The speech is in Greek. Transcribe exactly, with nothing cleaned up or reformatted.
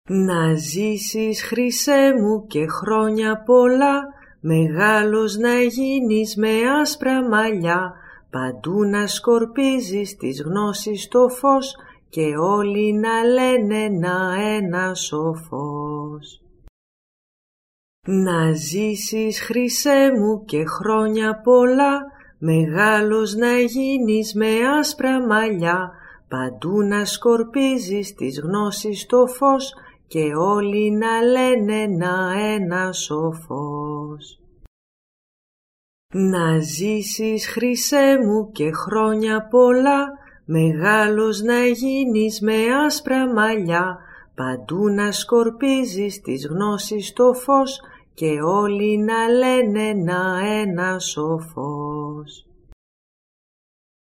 Να ζήσεις, Χρυσέ μου, και χρόνια πολλά, μεγάλος να γίνεις με άσπρα μαλλιά, παντού να σκορπίζεις της γνώσης το φως και όλοι να λένε να ένας ο φως. Να ζήσεις, Χρυσέ μου, και χρόνια πολλά, μεγάλος να γίνεις με άσπρα μαλλιά, παντού να σκορπίζεις της γνώσης το φως και όλοι να λένε να ένας ο φως. Να ζήσεις, Χρυσέ μου, και χρόνια πολλά, μεγάλος να γίνεις με άσπρα μαλλιά, παντού να σκορπίζεις της γνώσης το φως και όλοι να λένε να ένας ο φως.